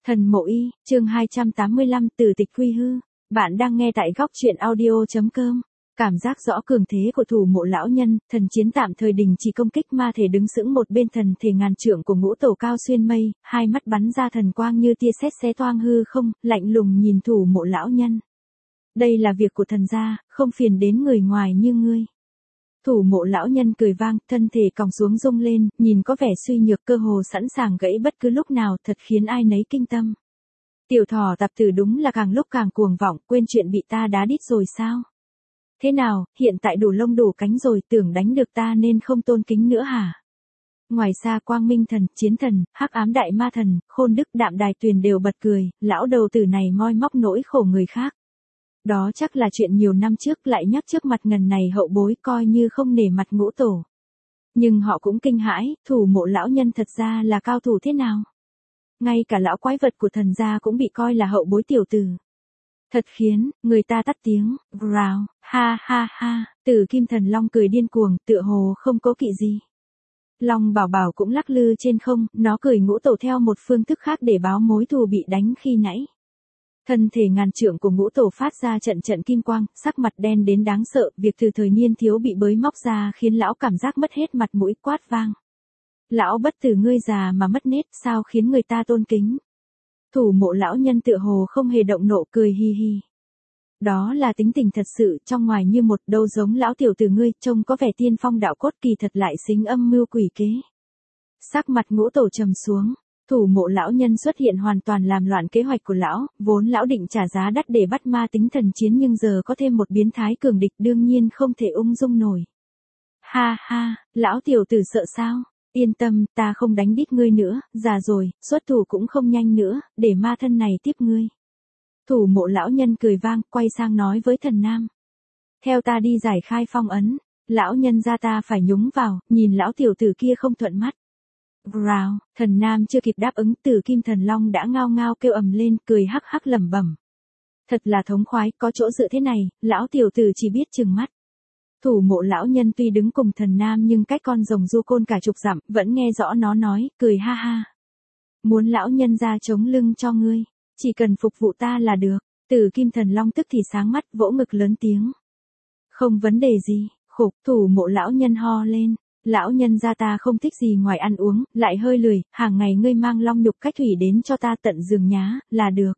Thần Mộ Y, chương 285 Từ tịch quy hư. Bạn đang nghe tại góc truyện audio.com. Cảm giác rõ cường thế của thủ mộ lão nhân, thần chiến tạm thời đình chỉ công kích ma thể đứng sững một bên thần thể ngàn trượng của ngũ tổ cao xuyên mây, hai mắt bắn ra thần quang như tia sét xé toang hư không, lạnh lùng nhìn thủ mộ lão nhân. Đây là việc của thần gia, không phiền đến người ngoài như ngươi. Thủ mộ lão nhân cười vang, thân thể còng xuống rung lên, nhìn có vẻ suy nhược cơ hồ sẵn sàng gãy bất cứ lúc nào, thật khiến ai nấy kinh tâm. Tiểu thỏ tạp tử đúng là càng lúc càng cuồng vọng, quên chuyện bị ta đá đít rồi sao? Thế nào, hiện tại đủ lông đủ cánh rồi, tưởng đánh được ta nên không tôn kính nữa hả? Ngoài xa Quang Minh Thần, Chiến Thần, Hắc Ám Đại Ma Thần, Khôn Đức Đạm Đài Tuyền đều bật cười, lão đầu tử này moi móc nỗi khổ người khác. Đó chắc là chuyện nhiều năm trước, lại nhắc trước mặt ngần này hậu bối, coi như không nể mặt ngũ tổ. Nhưng họ cũng kinh hãi, thủ mộ lão nhân thật ra là cao thủ thế nào? Ngay cả lão quái vật của thần gia cũng bị coi là hậu bối tiểu tử. Thật khiến người ta tắt tiếng, rào, ha ha ha, Tử Kim Thần Long cười điên cuồng, tựa hồ không cố kỵ gì. Long Bảo Bảo cũng lắc lư trên không, nó cười ngũ tổ theo một phương thức khác để báo mối thù bị đánh khi nãy. Thân thể ngàn trượng của ngũ tổ phát ra trận trận kim quang, sắc mặt đen đến đáng sợ, việc từ thời niên thiếu bị bới móc ra khiến lão cảm giác mất hết mặt mũi, quát vang. Lão bất tử ngươi già mà mất nết, sao khiến người ta tôn kính? Thủ mộ lão nhân tựa hồ không hề động nộ, cười hi hi. Đó là tính tình thật sự, trong ngoài như một, đâu giống lão tiểu tử ngươi, trông có vẻ tiên phong đạo cốt, kỳ thật lại xính âm mưu quỷ kế. Sắc mặt ngũ tổ trầm xuống. Thủ mộ lão nhân xuất hiện hoàn toàn làm loạn kế hoạch của lão, vốn lão định trả giá đắt để bắt ma tính thần chiến, nhưng giờ có thêm một biến thái cường địch đương nhiên không thể ung dung nổi. Ha ha, lão tiểu tử sợ sao? Yên tâm, ta không đánh đít ngươi nữa, già rồi, xuất thủ cũng không nhanh nữa, để ma thân này tiếp ngươi. Thủ mộ lão nhân cười vang, quay sang nói với thần nam. Theo ta đi giải khai phong ấn, lão nhân gia ta phải nhúng vào, nhìn lão tiểu tử kia không thuận mắt. Rào, thần nam chưa kịp đáp ứng, Tử Kim Thần Long đã ngao ngao kêu ầm lên, cười hắc hắc lẩm bẩm. Thật là thống khoái, có chỗ dựa thế này, lão tiểu tử chỉ biết trừng mắt. Thủ mộ lão nhân tuy đứng cùng thần nam nhưng cách con rồng du côn cả chục dặm, vẫn nghe rõ nó nói, cười ha ha. Muốn lão nhân ra chống lưng cho ngươi, chỉ cần phục vụ ta là được. Tử Kim Thần Long tức thì sáng mắt, vỗ ngực lớn tiếng. Không vấn đề gì, khục, thủ mộ lão nhân ho lên. Lão nhân gia ta không thích gì ngoài ăn uống, lại hơi lười, hàng ngày ngươi mang long nhục cách thủy đến cho ta tận giường nhá, là được.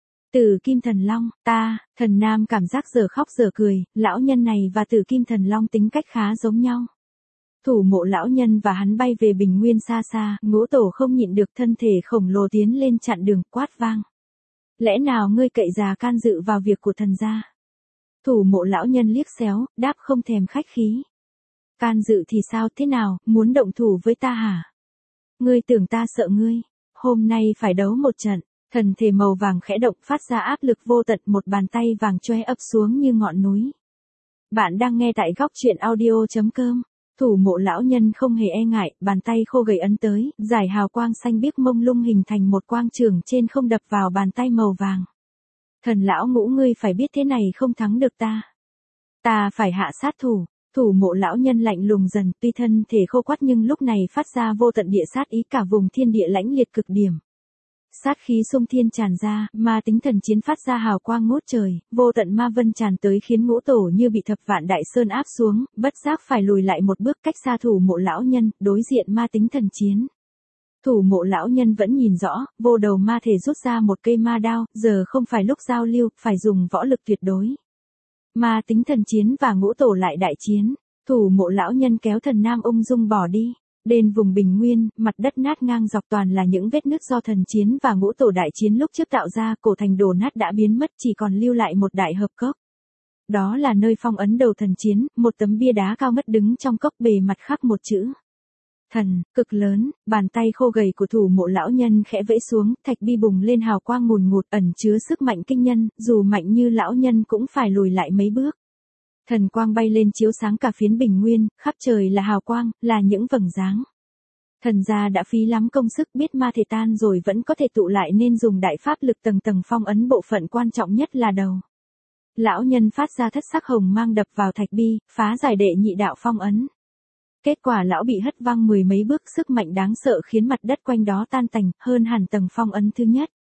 Tử Kim Thần Long, thần nam cảm giác giờ khóc giờ cười, lão nhân này và Tử Kim Thần Long tính cách khá giống nhau. Thủ mộ lão nhân và hắn bay về bình nguyên xa xa, ngũ tổ không nhịn được, thân thể khổng lồ tiến lên chặn đường, quát vang. Lẽ nào ngươi cậy già can dự vào việc của thần gia? Thủ mộ lão nhân liếc xéo, đáp không thèm khách khí. Can dự thì sao, thế nào, muốn động thủ với ta hả? Ngươi tưởng ta sợ ngươi, hôm nay phải đấu một trận. Thần thể màu vàng khẽ động, phát ra áp lực vô tận, một bàn tay vàng choe ấp xuống như ngọn núi. Bạn đang nghe tại góc truyện audio.com. Thủ mộ lão nhân không hề e ngại, bàn tay khô gầy ấn tới, giải hào quang xanh biếc mông lung hình thành một quang trường trên không đập vào bàn tay màu vàng. Thần lão ngũ ngươi phải biết thế này không thắng được ta. Ta phải hạ sát thủ. Thủ mộ lão nhân lạnh lùng dần, tuy thân thể khô quắt nhưng lúc này phát ra vô tận địa sát ý, cả vùng thiên địa lãnh liệt cực điểm. Sát khí xung thiên tràn ra, ma tính thần chiến phát ra hào quang ngút trời, vô tận ma vân tràn tới khiến ngũ tổ như bị thập vạn đại sơn áp xuống, bất giác phải lùi lại một bước cách xa thủ mộ lão nhân, đối diện ma tính thần chiến. Thủ mộ lão nhân vẫn nhìn rõ, vô đầu ma thể rút ra một cây ma đao, giờ không phải lúc giao lưu, phải dùng võ lực tuyệt đối. Ma tính thần chiến và ngũ tổ lại đại chiến, thủ mộ lão nhân kéo thần nam ung dung bỏ đi. Đến vùng bình nguyên, mặt đất nát ngang dọc toàn là những vết nứt do thần chiến và ngũ tổ đại chiến lúc trước tạo ra, cổ thành đổ nát đã biến mất, chỉ còn lưu lại một đại hợp cốc. Đó là nơi phong ấn đầu thần chiến, một tấm bia đá cao ngất đứng trong cốc, bề mặt khắc một chữ. Thần, cực lớn, bàn tay khô gầy của thủ mộ lão nhân khẽ vẫy xuống, thạch bi bùng lên hào quang ngùn ngụt, ẩn chứa sức mạnh kinh nhân, dù mạnh như lão nhân cũng phải lùi lại mấy bước. Thần quang bay lên chiếu sáng cả phiến bình nguyên, khắp trời là hào quang, là những vầng dáng. Thần gia đã phí lắm công sức, biết ma thể tan rồi vẫn có thể tụ lại nên dùng đại pháp lực tầng tầng phong ấn bộ phận quan trọng nhất là đầu. Lão nhân phát ra thất sắc hồng mang đập vào thạch bi, phá giải đệ nhị đạo phong ấn. Kết quả lão bị hất văng mười mấy bước, sức mạnh đáng sợ khiến mặt đất quanh đó tan tành, hơn hẳn tầng phong ấn thứ nhất.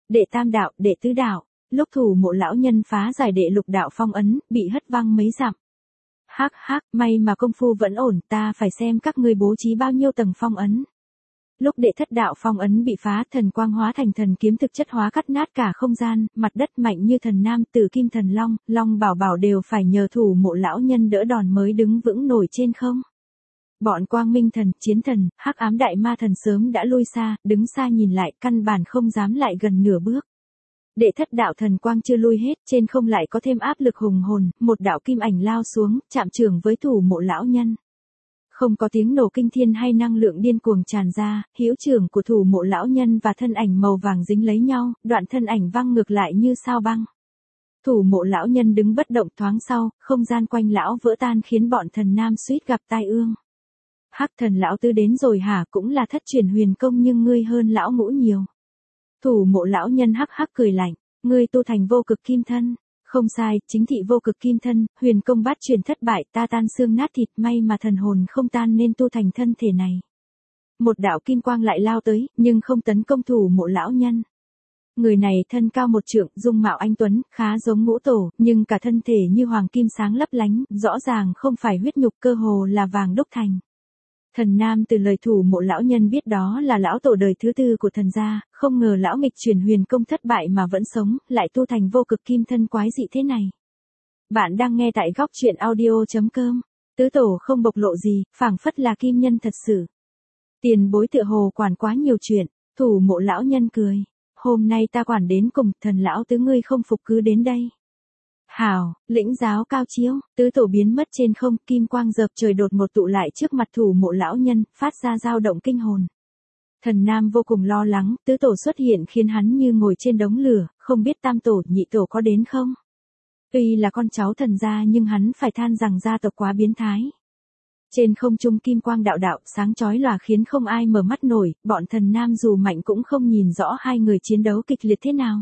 đệ tam đạo, đệ tứ đạo. Lúc thủ mộ lão nhân phá giải đệ lục đạo phong ấn, bị hất văng mấy dặm. Hắc hắc, may mà công phu vẫn ổn, ta phải xem các ngươi bố trí bao nhiêu tầng phong ấn. Lúc đệ thất đạo phong ấn bị phá, thần quang hóa thành thần kiếm thực chất hóa cắt nát cả không gian, mặt đất mạnh như thần nam, tử kim thần long, long bảo bảo đều phải nhờ thủ mộ lão nhân đỡ đòn mới đứng vững nổi trên không. Bọn quang minh thần, chiến thần, hắc ám đại ma thần sớm đã lui xa, đứng xa nhìn lại, căn bản không dám lại gần nửa bước. Đệ thất đạo thần quang chưa lui hết, trên không lại có thêm áp lực hùng hồn, một đạo kim ảnh lao xuống, chạm chưởng với thủ mộ lão nhân. Không có tiếng nổ kinh thiên hay năng lượng điên cuồng tràn ra, hữu trưởng của thủ mộ lão nhân và thân ảnh màu vàng dính lấy nhau, đoạn thân ảnh văng ngược lại như sao băng. Thủ mộ lão nhân đứng bất động, thoáng sau, không gian quanh lão vỡ tan khiến bọn thần nam suýt gặp tai ương. Hắc thần lão tứ đến rồi hả, cũng là thất truyền huyền công nhưng ngươi hơn lão ngũ nhiều. Thủ mộ lão nhân hắc hắc cười lạnh, ngươi tu thành vô cực kim thân. Không sai, chính thị vô cực kim thân, huyền công bát truyền thất bại, ta tan xương nát thịt, may mà thần hồn không tan nên tu thành thân thể này. Một đạo kim quang lại lao tới, nhưng không tấn công thủ mộ lão nhân. Người này thân cao 1 trượng, dung mạo anh tuấn, khá giống ngũ tổ, nhưng cả thân thể như hoàng kim sáng lấp lánh, rõ ràng không phải huyết nhục, cơ hồ là vàng đúc thành. Thần nam từ lời thủ mộ lão nhân biết đó là lão tổ đời thứ 4 của thần gia, không ngờ lão nghịch truyền huyền công thất bại mà vẫn sống, lại tu thành vô cực kim thân quái dị thế này. Bạn đang nghe tại góc truyện audio.com. Tứ tổ không bộc lộ gì, phảng phất là kim nhân thật sự. Tiền bối tựa hồ quản quá nhiều chuyện, thủ mộ lão nhân cười. Hôm nay ta quản đến cùng, thần lão tứ ngươi không phục cứ đến đây. Hào, lĩnh giáo cao chiếu, tứ tổ biến mất trên không, kim quang dợp trời đột một tụ lại trước mặt thủ mộ lão nhân, phát ra dao động kinh hồn. Thần nam vô cùng lo lắng, tứ tổ xuất hiện khiến hắn như ngồi trên đống lửa, không biết tam tổ, nhị tổ có đến không? Tuy là con cháu thần gia nhưng hắn phải than rằng gia tộc quá biến thái. Trên không trung kim quang đạo đạo, sáng chói lòa khiến không ai mở mắt nổi, bọn thần nam dù mạnh cũng không nhìn rõ hai người chiến đấu kịch liệt thế nào.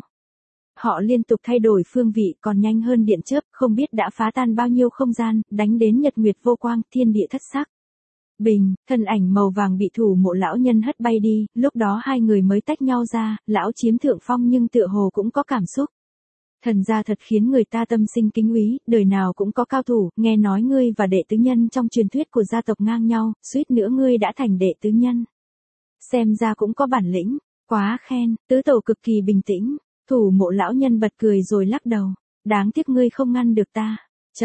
Họ liên tục thay đổi phương vị, còn nhanh hơn điện chớp, không biết đã phá tan bao nhiêu không gian, đánh đến nhật nguyệt vô quang, thiên địa thất sắc. Bình, thân ảnh màu vàng bị thủ mộ lão nhân hất bay đi, lúc đó hai người mới tách nhau ra, lão chiếm thượng phong nhưng tựa hồ cũng có cảm xúc. Thần gia thật khiến người ta tâm sinh kính úy, đời nào cũng có cao thủ, nghe nói ngươi và đệ tứ nhân trong truyền thuyết của gia tộc ngang nhau, suýt nữa ngươi đã thành đệ tứ nhân. Xem ra cũng có bản lĩnh, quá khen, tứ tổ cực kỳ bình tĩnh. Thủ mộ lão nhân bật cười rồi lắc đầu. Đáng tiếc ngươi không ngăn được ta.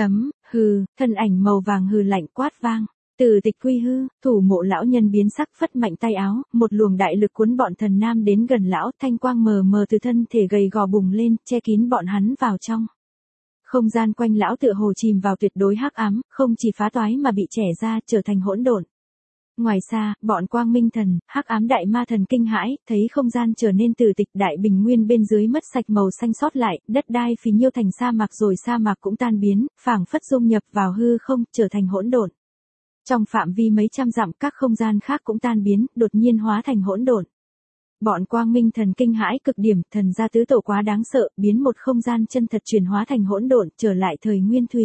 Hừ, thân ảnh màu vàng hừ lạnh quát vang. Từ tịch quy hư, thủ mộ lão nhân biến sắc phất mạnh tay áo, một luồng đại lực cuốn bọn thần nam đến gần lão, thanh quang mờ mờ từ thân thể gầy gò bùng lên, che kín bọn hắn vào trong. Không gian quanh lão tựa hồ chìm vào tuyệt đối hắc ám, không chỉ phá toái mà bị chẻ ra, trở thành hỗn độn. Ngoài xa, bọn quang minh thần, hắc ám đại ma thần kinh hãi, thấy không gian trở nên từ tịch đại bình nguyên bên dưới mất sạch màu xanh sót lại, đất đai phì nhiêu thành sa mạc rồi sa mạc cũng tan biến, phảng phất dung nhập vào hư không, trở thành hỗn độn. Trong phạm vi mấy trăm dặm các không gian khác cũng tan biến, đột nhiên hóa thành hỗn độn. Bọn quang minh thần kinh hãi cực điểm, thần gia tứ tổ quá đáng sợ, biến một không gian chân thật chuyển hóa thành hỗn độn, trở lại thời nguyên thủy.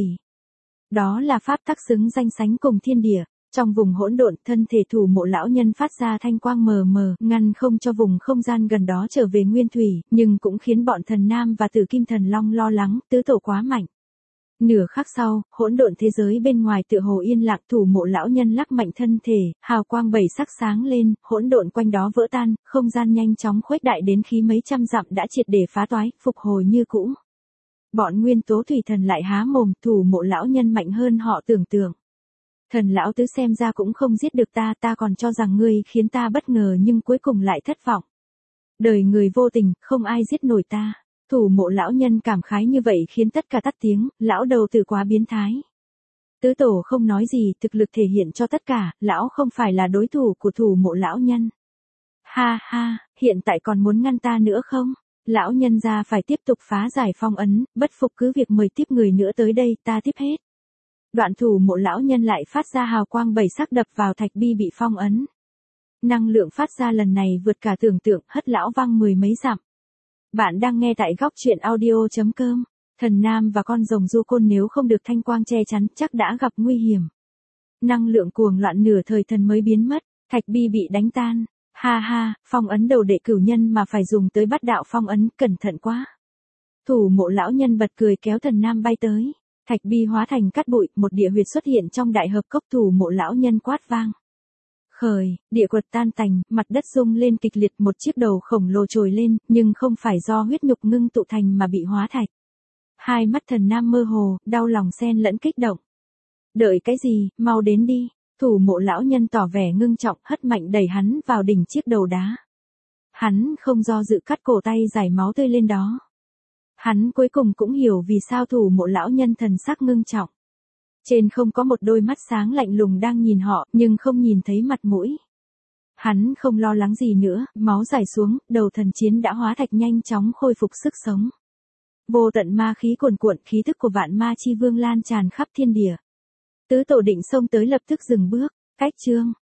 Đó là pháp tắc xứng danh sánh cùng thiên địa. Trong vùng hỗn độn, thân thể thủ mộ lão nhân phát ra thanh quang mờ mờ, ngăn không cho vùng không gian gần đó trở về nguyên thủy, nhưng cũng khiến bọn thần nam và tử kim thần long lo lắng, tứ tổ quá mạnh. Nửa khắc sau, hỗn độn thế giới bên ngoài tựa hồ yên lặng, thủ mộ lão nhân lắc mạnh thân thể, hào quang bảy sắc sáng lên, hỗn độn quanh đó vỡ tan, không gian nhanh chóng khuếch đại đến khi mấy trăm dặm đã triệt để phá toái, phục hồi như cũ. Bọn nguyên tố thủy thần lại há mồm, thủ mộ lão nhân mạnh hơn họ tưởng tượng. Thần lão tứ xem ra cũng không giết được ta, ta còn cho rằng ngươi khiến ta bất ngờ nhưng cuối cùng lại thất vọng. Đời người vô tình, không ai giết nổi ta. Thủ mộ lão nhân cảm khái như vậy khiến tất cả tắt tiếng, lão đầu tử quá biến thái. Tứ tổ không nói gì, thực lực thể hiện cho tất cả, lão không phải là đối thủ của thủ mộ lão nhân. Ha ha, hiện tại còn muốn ngăn ta nữa không? Lão nhân gia phải tiếp tục phá giải phong ấn, bất phục cứ việc mời tiếp người nữa tới đây, ta tiếp hết. Đoạn thủ mộ lão nhân lại phát ra hào quang bảy sắc đập vào thạch bi bị phong ấn. Năng lượng phát ra lần này vượt cả tưởng tượng, hất lão văng 10 mấy dặm. Bạn đang nghe tại góc truyện audio.com. Thần nam và con rồng du côn nếu không được thanh quang che chắn chắc đã gặp nguy hiểm. Năng lượng cuồng loạn nửa thời thần mới biến mất, thạch bi bị đánh tan. Ha ha, phong ấn đầu đệ cửu nhân mà phải dùng tới bát đạo phong ấn, cẩn thận quá. Thủ mộ lão nhân bật cười kéo Thần Nam bay tới. Thạch bi hóa thành cát bụi, một địa huyệt xuất hiện trong đại hợp cốc. Thủ mộ lão nhân quát vang. Khởi, địa quật tan tành, mặt đất rung lên kịch liệt, một chiếc đầu khổng lồ trồi lên, nhưng không phải do huyết nhục ngưng tụ thành mà bị hóa thạch. Hai mắt Thần Nam mơ hồ, đau lòng xen lẫn kích động. Đợi cái gì, mau đến đi. Thủ mộ lão nhân tỏ vẻ ngưng trọng, hất mạnh đẩy hắn vào đỉnh chiếc đầu đá. Hắn không do dự cắt cổ tay giải máu tươi lên đó. Hắn cuối cùng cũng hiểu vì sao thủ mộ lão nhân thần sắc ngưng trọng. Trên không có một đôi mắt sáng lạnh lùng đang nhìn họ, nhưng không nhìn thấy mặt mũi. Hắn không lo lắng gì nữa, máu chảy xuống, đầu thần chiến đã hóa thạch nhanh chóng khôi phục sức sống. Vô tận ma khí cuồn cuộn, khí thức của vạn ma chi vương lan tràn khắp thiên địa. Tứ tổ định xông tới lập tức dừng bước, cách chương.